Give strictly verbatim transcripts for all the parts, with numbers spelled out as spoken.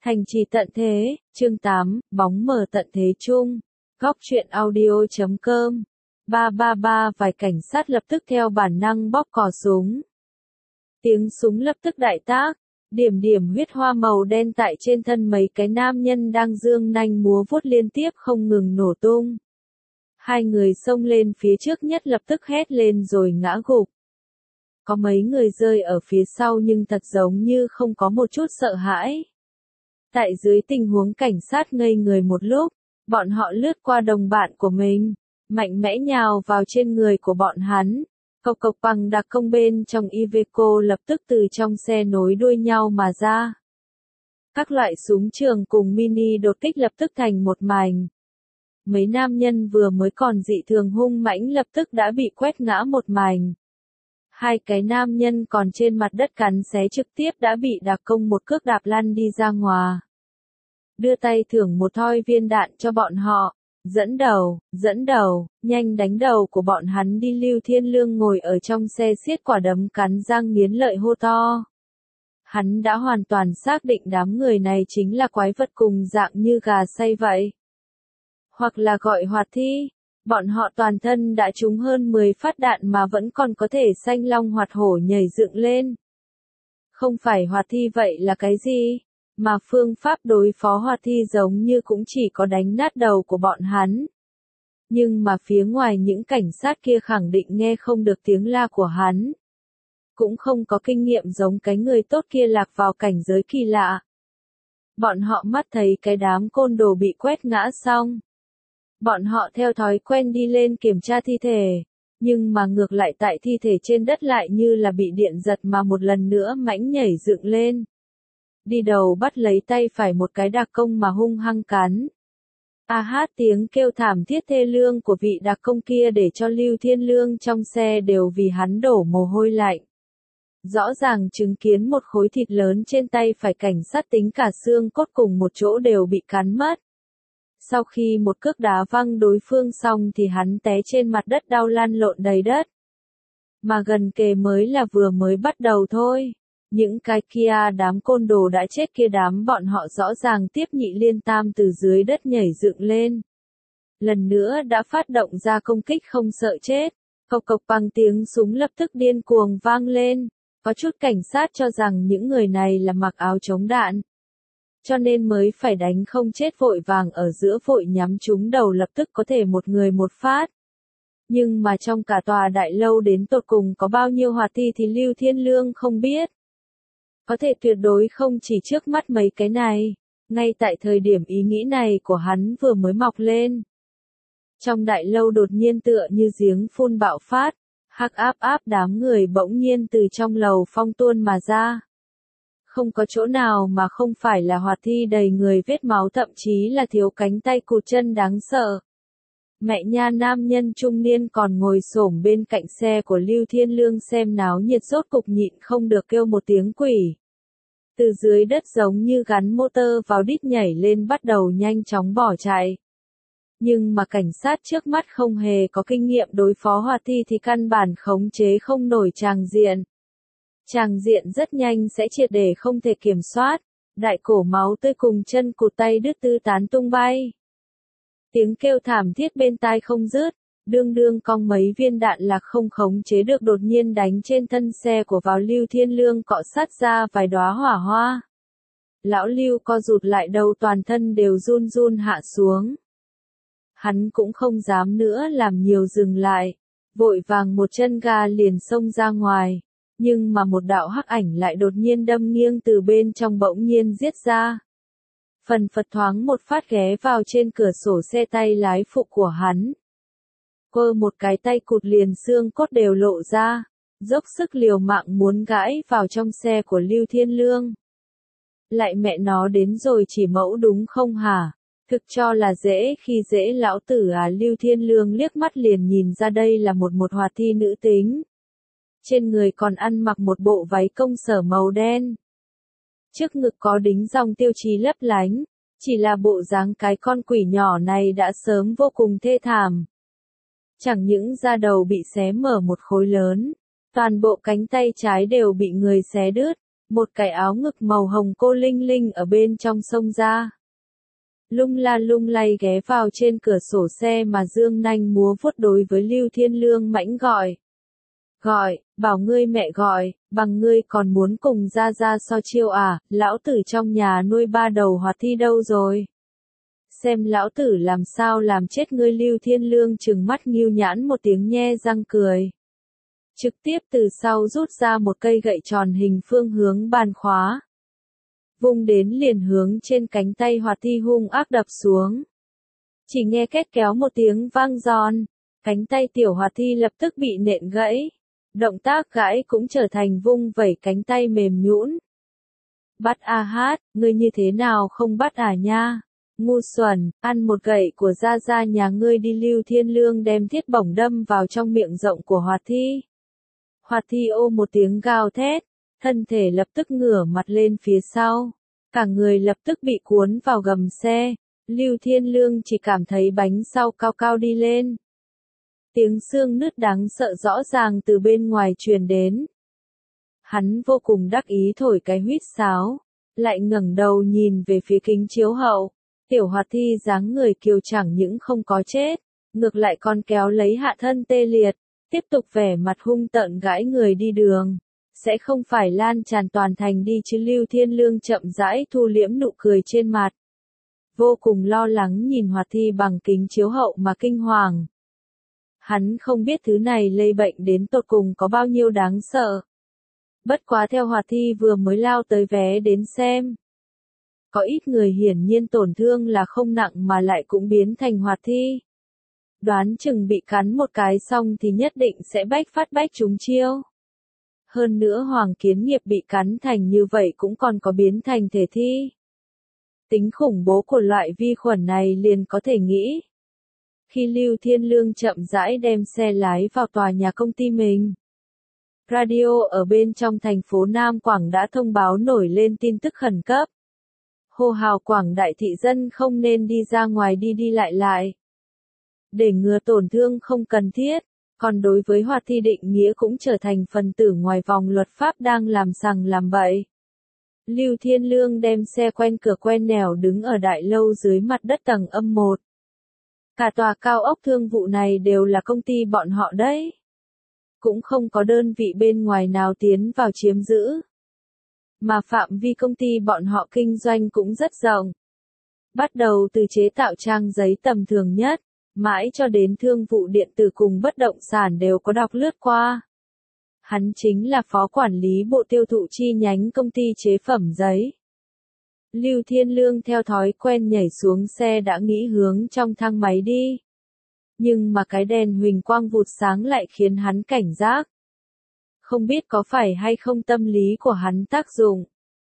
Thành trì tận thế, chương tám, bóng mờ tận thế chung. Góc truyện audio chấm com. ba ba ba Vài cảnh sát lập tức theo bản năng bóp cò súng. Tiếng súng lập tức đại tác. Điểm điểm huyết hoa màu đen tại trên thân mấy cái nam nhân đang dương nanh múa vuốt liên tiếp không ngừng nổ tung. Hai người xông lên phía trước nhất lập tức hét lên rồi ngã gục. Có mấy người rơi ở phía sau nhưng thật giống như không có một chút sợ hãi. Tại dưới tình huống cảnh sát ngây người một lúc, bọn họ lướt qua đồng bạn của mình, mạnh mẽ nhào vào trên người của bọn hắn. Cộc cộc bằng đặc công bên trong Iveco lập tức từ trong xe nối đuôi nhau mà ra. Các loại súng trường cùng mini đột kích lập tức thành một mảnh. Mấy nam nhân vừa mới còn dị thường hung mãnh lập tức đã bị quét ngã một mảnh. Hai cái nam nhân còn trên mặt đất cắn xé trực tiếp đã bị đặc công một cước đạp lăn đi ra ngoài. Đưa tay thưởng một thoi viên đạn cho bọn họ. Dẫn đầu, dẫn đầu, nhanh đánh đầu của bọn hắn đi. Lưu Thiên Lương ngồi ở trong xe siết quả đấm cắn răng nghiến lợi hô to. Hắn đã hoàn toàn xác định đám người này chính là quái vật cùng dạng như gà say vậy. Hoặc là gọi hoạt thi. Bọn họ toàn thân đã trúng hơn mười phát đạn mà vẫn còn có thể xanh long hoạt hổ nhảy dựng lên. Không phải hoạt thi vậy là cái gì? Mà phương pháp đối phó hoạt thi giống như cũng chỉ có đánh nát đầu của bọn hắn. Nhưng mà phía ngoài những cảnh sát kia khẳng định nghe không được tiếng la của hắn. Cũng không có kinh nghiệm giống cái người tốt kia lạc vào cảnh giới kỳ lạ. Bọn họ mắt thấy cái đám côn đồ bị quét ngã xong. Bọn họ theo thói quen đi lên kiểm tra thi thể. Nhưng mà ngược lại tại thi thể trên đất lại như là bị điện giật mà một lần nữa mãnh nhảy dựng lên. Đi đầu bắt lấy tay phải một cái đặc công mà hung hăng cắn. A hát tiếng kêu thảm thiết thê lương của vị đặc công kia để cho Lưu Thiên Lương trong xe đều vì hắn đổ mồ hôi lạnh. Rõ ràng chứng kiến một khối thịt lớn trên tay phải cảnh sát tính cả xương cốt cùng một chỗ đều bị cắn mất. Sau khi một cước đá văng đối phương xong thì hắn té trên mặt đất đau lăn lộn đầy đất. Mà gần kề mới là vừa mới bắt đầu thôi. Những cái kia đám côn đồ đã chết kia đám bọn họ rõ ràng tiếp nhị liên tam từ dưới đất nhảy dựng lên. Lần nữa đã phát động ra công kích không sợ chết. Cộc cộc bằng tiếng súng lập tức điên cuồng vang lên. Có chút cảnh sát cho rằng những người này là mặc áo chống đạn. Cho nên mới phải đánh không chết vội vàng ở giữa vội nhắm trúng đầu lập tức có thể một người một phát. Nhưng mà trong cả tòa đại lâu đến tột cùng có bao nhiêu hoạt thi thì Lưu Thiên Lương không biết. Có thể tuyệt đối không chỉ trước mắt mấy cái này, ngay tại thời điểm ý nghĩ này của hắn vừa mới mọc lên. Trong đại lâu đột nhiên tựa như giếng phun bạo phát, hắc áp áp đám người bỗng nhiên từ trong lầu phong tuôn mà ra. Không có chỗ nào mà không phải là hoạt thi đầy người vết máu thậm chí là thiếu cánh tay cụt chân đáng sợ. Mẹ nha nam nhân trung niên còn ngồi xổm bên cạnh xe của Lưu Thiên Lương xem náo nhiệt rốt cục nhịn không được kêu một tiếng quỷ. Từ dưới đất giống như gắn motor vào đít nhảy lên bắt đầu nhanh chóng bỏ chạy. Nhưng mà cảnh sát trước mắt không hề có kinh nghiệm đối phó hoạt thi thì căn bản khống chế không nổi tràng diện. Tràng diện rất nhanh sẽ triệt để không thể kiểm soát, đại cổ máu tươi cùng chân cụt tay đứt tứ tán tung bay. Tiếng kêu thảm thiết bên tai không dứt, đương đương cong mấy viên đạn lạc không khống chế được đột nhiên đánh trên thân xe của vào Lưu Thiên Lương cọ sát ra vài đóa hỏa hoa. Lão Lưu co rụt lại đầu toàn thân đều run run hạ xuống. Hắn cũng không dám nữa làm nhiều dừng lại, vội vàng một chân ga liền xông ra ngoài. Nhưng mà một đạo hắc ảnh lại đột nhiên đâm nghiêng từ bên trong bỗng nhiên giết ra. Phần phật thoáng một phát ghé vào trên cửa sổ xe tay lái phụ của hắn. Cơ một cái tay cụt liền xương cốt đều lộ ra, dốc sức liều mạng muốn gãi vào trong xe của Lưu Thiên Lương. Lại mẹ nó đến rồi chỉ mẫu đúng không hả? Thực cho là dễ khi dễ lão tử à. Lưu Thiên Lương liếc mắt liền nhìn ra đây là một một hoạt thi nữ tính. Trên người còn ăn mặc một bộ váy công sở màu đen. Trước ngực có đính dòng tiêu chí lấp lánh, chỉ là bộ dáng cái con quỷ nhỏ này đã sớm vô cùng thê thảm. Chẳng những da đầu bị xé mở một khối lớn, toàn bộ cánh tay trái đều bị người xé đứt, Một cái áo ngực màu hồng cô linh linh ở bên trong xông ra. Lung la lung lay ghé vào trên cửa sổ xe mà dương nanh múa vuốt đối với Lưu Thiên Lương mãnh gọi. Gọi, bảo ngươi mẹ gọi, bằng ngươi còn muốn cùng ra ra so chiêu à, lão tử trong nhà nuôi ba đầu hoạt thi đâu rồi. Xem lão tử làm sao làm chết ngươi. Lưu Thiên Lương trừng mắt nghêu nhãn một tiếng nhe răng cười. Trực tiếp từ sau rút ra một cây gậy tròn hình phương hướng bàn khóa. Vung đến liền hướng trên cánh tay hoạt thi hung ác đập xuống. Chỉ nghe két kéo một tiếng vang giòn, cánh tay tiểu hoạt thi lập tức bị nện gãy. Động tác gãi cũng trở thành vung vẩy cánh tay mềm nhũn. Bắt a hát, ngươi như thế nào không bắt à nha? Ngu xuẩn, ăn một gậy của gia gia nhà ngươi đi. Lưu Thiên Lương đem thiết bổng đâm vào trong miệng rộng của hoạt thi. Hoạt thi ô một tiếng gào thét, thân thể lập tức ngửa mặt lên phía sau. Cả người lập tức bị cuốn vào gầm xe. Lưu Thiên Lương chỉ cảm thấy bánh sau cao cao đi lên. Tiếng xương nứt đáng sợ rõ ràng từ bên ngoài truyền đến. Hắn vô cùng đắc ý thổi cái huýt sáo, lại ngẩng đầu nhìn về phía kính chiếu hậu. Tiểu hoạt thi dáng người kiều chẳng những không có chết, ngược lại còn kéo lấy hạ thân tê liệt, tiếp tục vẻ mặt hung tợn gãi người đi đường. Sẽ không phải lan tràn toàn thành đi chứ. Lưu Thiên Lương chậm rãi thu liễm nụ cười trên mặt. Vô cùng lo lắng nhìn hoạt thi bằng kính chiếu hậu mà kinh hoàng. Hắn không biết thứ này lây bệnh đến tột cùng có bao nhiêu đáng sợ. Bất quá theo hoạt thi vừa mới lao tới vé đến xem. Có ít người hiển nhiên tổn thương là không nặng mà lại cũng biến thành hoạt thi. Đoán chừng bị cắn một cái xong thì nhất định sẽ bách phát bách trúng chiêu. Hơn nữa Hoàng Kiến Nghiệp bị cắn thành như vậy cũng còn có biến thành thể thi. Tính khủng bố của loại vi khuẩn này liền có thể nghĩ. Khi Lưu Thiên Lương chậm rãi đem xe lái vào tòa nhà công ty mình. Radio ở bên trong thành phố Nam Quảng đã thông báo nổi lên tin tức khẩn cấp. Hô hào quảng đại thị dân không nên đi ra ngoài đi đi lại lại. Để ngừa tổn thương không cần thiết, còn đối với hoạt thi định nghĩa cũng trở thành phần tử ngoài vòng luật pháp đang làm sằng làm bậy. Lưu Thiên Lương đem xe quen cửa quen nẻo đứng ở đại lâu dưới mặt đất tầng âm một. Cả tòa cao ốc thương vụ này đều là công ty bọn họ đấy. Cũng không có đơn vị bên ngoài nào tiến vào chiếm giữ. Mà phạm vi công ty bọn họ kinh doanh cũng rất rộng. Bắt đầu từ chế tạo trang giấy tầm thường nhất, mãi cho đến thương vụ điện tử cùng bất động sản đều có đọc lướt qua. Hắn chính là phó quản lý bộ tiêu thụ chi nhánh công ty chế phẩm giấy. Lưu Thiên Lương theo thói quen nhảy xuống xe đã nghĩ hướng trong thang máy đi. Nhưng mà cái đèn huỳnh quang vụt sáng lại khiến hắn cảnh giác. Không biết có phải hay không tâm lý của hắn tác dụng.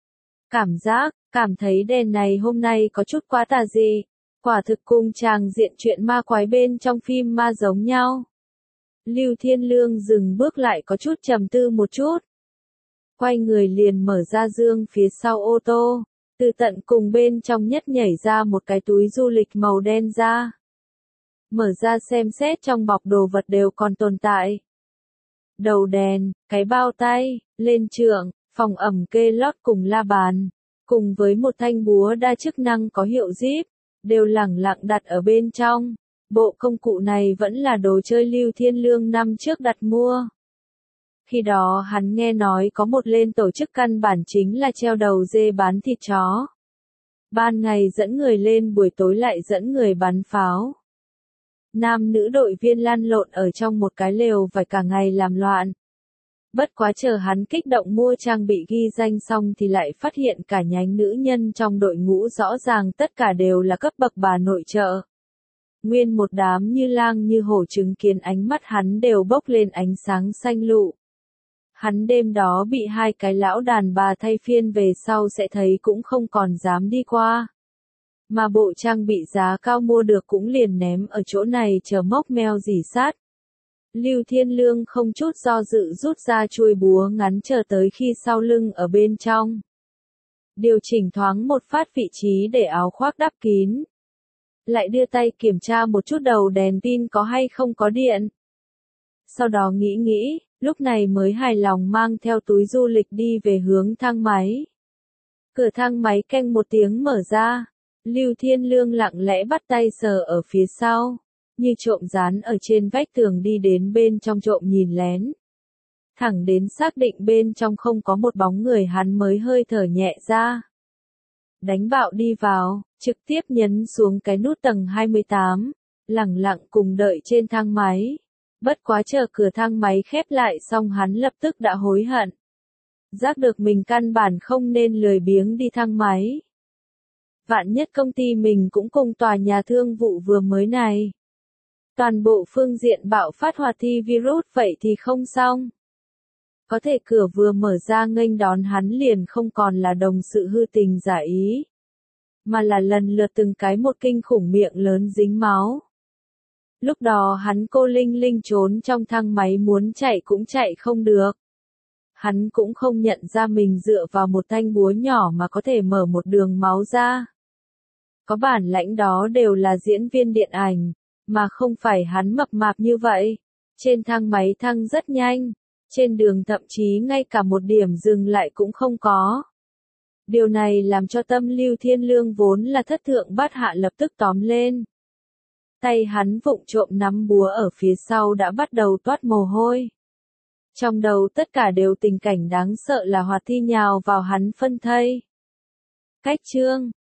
Cảm giác, cảm thấy đèn này hôm nay có chút quá tà dị. Quả thực cùng chàng diện chuyện ma quái bên trong phim ma giống nhau. Lưu Thiên Lương dừng bước lại có chút trầm tư một chút. Quay người liền mở ra dương phía sau ô tô. Từ tận cùng bên trong nhất nhảy ra một cái túi du lịch màu đen ra. Mở ra xem xét trong bọc đồ vật đều còn tồn tại. Đầu đèn, cái bao tay, lên trượng, phòng ẩm kê lót cùng la bàn. Cùng với một thanh búa đa chức năng có hiệu zip. Đều lẳng lặng đặt ở bên trong. Bộ công cụ này vẫn là đồ chơi Lưu Thiên Lương năm trước đặt mua. Khi đó hắn nghe nói có một lên tổ chức căn bản chính là treo đầu dê bán thịt chó. Ban ngày dẫn người lên, buổi tối lại dẫn người bắn pháo. Nam nữ đội viên lăn lộn ở trong một cái lều vải cả ngày làm loạn. Bất quá chờ hắn kích động mua trang bị ghi danh xong thì lại phát hiện cả nhánh nữ nhân trong đội ngũ rõ ràng tất cả đều là cấp bậc bà nội trợ. Nguyên một đám như lang như hổ, chứng kiến ánh mắt hắn đều bốc lên ánh sáng xanh lụ. Hắn đêm đó bị hai cái lão đàn bà thay phiên về sau sẽ thấy cũng không còn dám đi qua. Mà bộ trang bị giá cao mua được cũng liền ném ở chỗ này chờ mốc meo dỉ sát. Lưu Thiên Lương không chút do dự rút ra chuôi búa ngắn chờ tới khi sau lưng ở bên trong. Điều chỉnh thoáng một phát vị trí để áo khoác đắp kín. Lại đưa tay kiểm tra một chút đầu đèn pin có hay không có điện. Sau đó nghĩ nghĩ, lúc này mới hài lòng mang theo túi du lịch đi về hướng thang máy. Cửa thang máy keng một tiếng mở ra, Lưu Thiên Lương lặng lẽ bắt tay sờ ở phía sau, như trộm dán ở trên vách tường đi đến bên trong trộm nhìn lén. Thẳng đến xác định bên trong không có một bóng người hắn mới hơi thở nhẹ ra. Đánh bạo đi vào, trực tiếp nhấn xuống cái nút tầng hai mươi tám, lẳng lặng cùng đợi trên thang máy. Bất quá chờ cửa thang máy khép lại xong hắn lập tức đã hối hận. Giác được mình căn bản không nên lười biếng đi thang máy. Vạn nhất công ty mình cũng cùng tòa nhà thương vụ vừa mới này. Toàn bộ phương diện bạo phát hoạt thi virus vậy thì không xong. Có thể cửa vừa mở ra nghênh đón hắn liền không còn là đồng sự hư tình giả ý. Mà là lần lượt từng cái một kinh khủng miệng lớn dính máu. Lúc đó hắn cô Linh Linh trốn trong thang máy muốn chạy cũng chạy không được. Hắn cũng không nhận ra mình dựa vào một thanh búa nhỏ mà có thể mở một đường máu ra. Có bản lãnh đó đều là diễn viên điện ảnh, mà không phải hắn mập mạp như vậy. Trên thang máy thăng rất nhanh, trên đường thậm chí ngay cả một điểm dừng lại cũng không có. Điều này làm cho tâm Lưu Thiên Lương vốn là thất thượng bát hạ lập tức tóm lên. Tay hắn vụng trộm nắm búa ở phía sau đã bắt đầu toát mồ hôi. Trong đầu tất cả đều tình cảnh đáng sợ là hoạt thi nhào vào hắn phân thây. Cách chương